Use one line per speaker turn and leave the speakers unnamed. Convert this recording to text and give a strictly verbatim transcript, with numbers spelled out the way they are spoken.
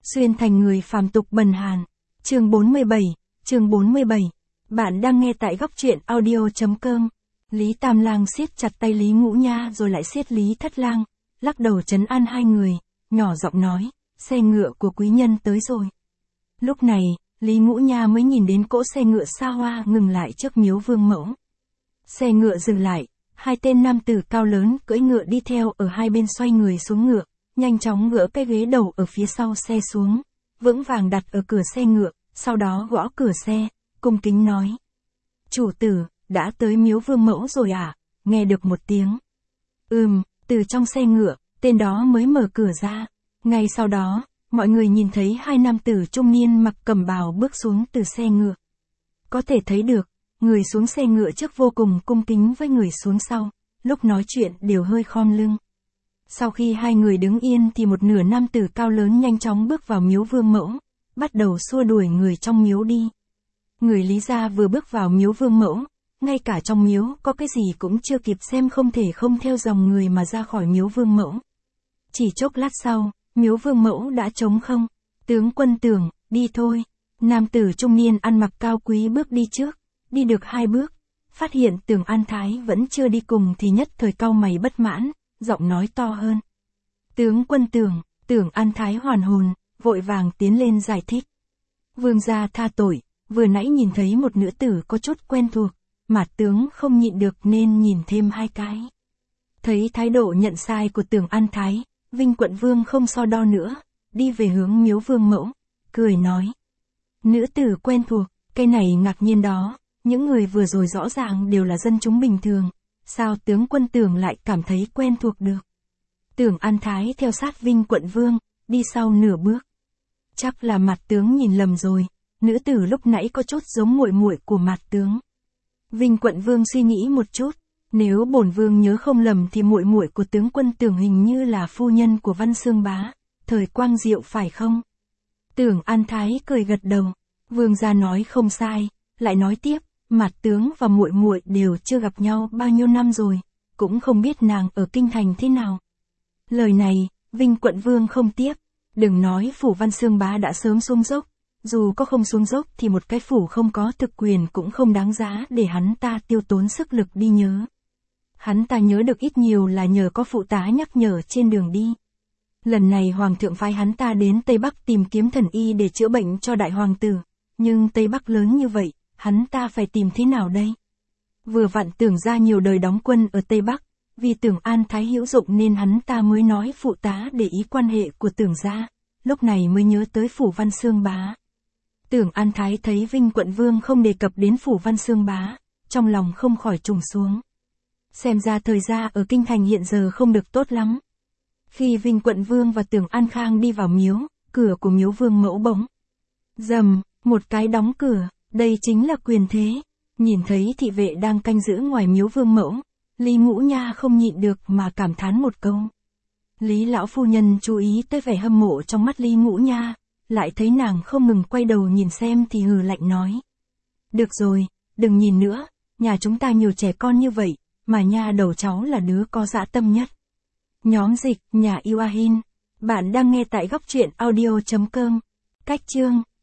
Xuyên thành người phàm tục bần hàn. Chương bốn mươi bảy, chương bốn mươi bảy. Bạn đang nghe tại góc truyện audio.com. Lý Tam Lang siết chặt tay Lý Ngũ Nha rồi lại siết Lý Thất Lang, lắc đầu trấn an hai người, nhỏ giọng nói, xe ngựa của quý nhân tới rồi. Lúc này, Lý Ngũ Nha mới nhìn đến cỗ xe ngựa xa hoa ngừng lại trước miếu vương mẫu. Xe ngựa dừng lại, hai tên nam tử cao lớn cưỡi ngựa đi theo ở hai bên xoay người xuống ngựa, nhanh chóng gỡ cái ghế đầu ở phía sau xe xuống, vững vàng đặt ở cửa xe ngựa, sau đó gõ cửa xe, cung kính nói. Chủ tử, đã tới miếu vương mẫu rồi à? Nghe được một tiếng. Ừm, từ trong xe ngựa, tên đó mới mở cửa ra. Ngay sau đó, mọi người nhìn thấy hai nam tử trung niên mặc cẩm bào bước xuống từ xe ngựa. Có thể thấy được, người xuống xe ngựa trước vô cùng cung kính với người xuống sau, lúc nói chuyện đều hơi khom lưng. Sau khi hai người đứng yên thì một nửa nam tử cao lớn nhanh chóng bước vào miếu vương mẫu, bắt đầu xua đuổi người trong miếu đi. Người Lý gia vừa bước vào miếu vương mẫu, ngay cả trong miếu có cái gì cũng chưa kịp xem không thể không theo dòng người mà ra khỏi miếu vương mẫu. Chỉ chốc lát sau, miếu vương mẫu đã trống không. Tướng quân Tưởng, đi thôi. Nam tử trung niên ăn mặc cao quý bước đi trước, đi được hai bước, phát hiện Tưởng An Thái vẫn chưa đi cùng thì nhất thời cau mày bất mãn, giọng nói to hơn. Tướng quân Tưởng, Tưởng An Thái hoàn hồn, vội vàng tiến lên giải thích. Vương gia tha tội, vừa nãy nhìn thấy một nữ tử có chút quen thuộc, Mạt tướng không nhịn được nên nhìn thêm hai cái. Thấy thái độ nhận sai của Tưởng An Thái, Vinh quận vương không so đo nữa, đi về hướng miếu vương mẫu, cười nói. Nữ tử quen thuộc, cái này ngạc nhiên đó, những người vừa rồi rõ ràng đều là dân chúng bình thường, sao tướng quân Tưởng lại cảm thấy quen thuộc được. Tưởng An Thái theo sát Vinh quận vương, đi sau nửa bước. Chắc là Mạt tướng nhìn lầm rồi, nữ tử lúc nãy có chút giống muội muội của Mạt tướng. Vinh quận vương suy nghĩ một chút, nếu bổn vương nhớ không lầm thì muội muội của tướng quân Tưởng hình như là phu nhân của Văn Xương Bá, thời Quang Diệu phải không? Tưởng An Thái cười gật đầu, vương gia nói không sai, lại nói tiếp, Mạt tướng và muội muội đều chưa gặp nhau bao nhiêu năm rồi, cũng không biết nàng ở kinh thành thế nào. Lời này, Vinh quận vương không tiếp, đừng nói phủ Văn Xương Bá đã sớm xuống dốc, dù có không xuống dốc thì một cái phủ không có thực quyền cũng không đáng giá để hắn ta tiêu tốn sức lực đi nhớ. Hắn ta nhớ được ít nhiều là nhờ có phụ tá nhắc nhở trên đường đi. Lần này hoàng thượng phái hắn ta đến Tây Bắc tìm kiếm thần y để chữa bệnh cho đại hoàng tử, nhưng Tây Bắc lớn như vậy, hắn ta phải tìm thế nào đây? Vừa vặn Tưởng gia nhiều đời đóng quân ở Tây Bắc, vì Tưởng An Thái hữu dụng nên hắn ta mới nói phụ tá để ý quan hệ của Tưởng gia, lúc này mới nhớ tới phủ Văn Xương Bá. Tưởng An Thái thấy Vinh quận vương không đề cập đến phủ Văn Xương Bá, trong lòng không khỏi trùng xuống. Xem ra thời gia ở kinh thành hiện giờ không được tốt lắm. Khi Vinh quận vương và Tưởng An Khang đi vào miếu, cửa của miếu vương mẫu bỗng rầm, một cái đóng cửa, đây chính là quyền thế. Nhìn thấy thị vệ đang canh giữ ngoài miếu vương mẫu, Lý Ngũ Nha không nhịn được mà cảm thán một câu. Lý lão phu nhân chú ý tới vẻ hâm mộ trong mắt Lý Ngũ Nha, lại thấy nàng không ngừng quay đầu nhìn xem thì hừ lạnh nói. Được rồi, đừng nhìn nữa, nhà chúng ta nhiều trẻ con như vậy, mà nha đầu cháu là đứa có dã tâm nhất. Nhóm dịch, nhà yêu a hin. Bạn đang nghe tại góc truyện audio.com. Cách chương.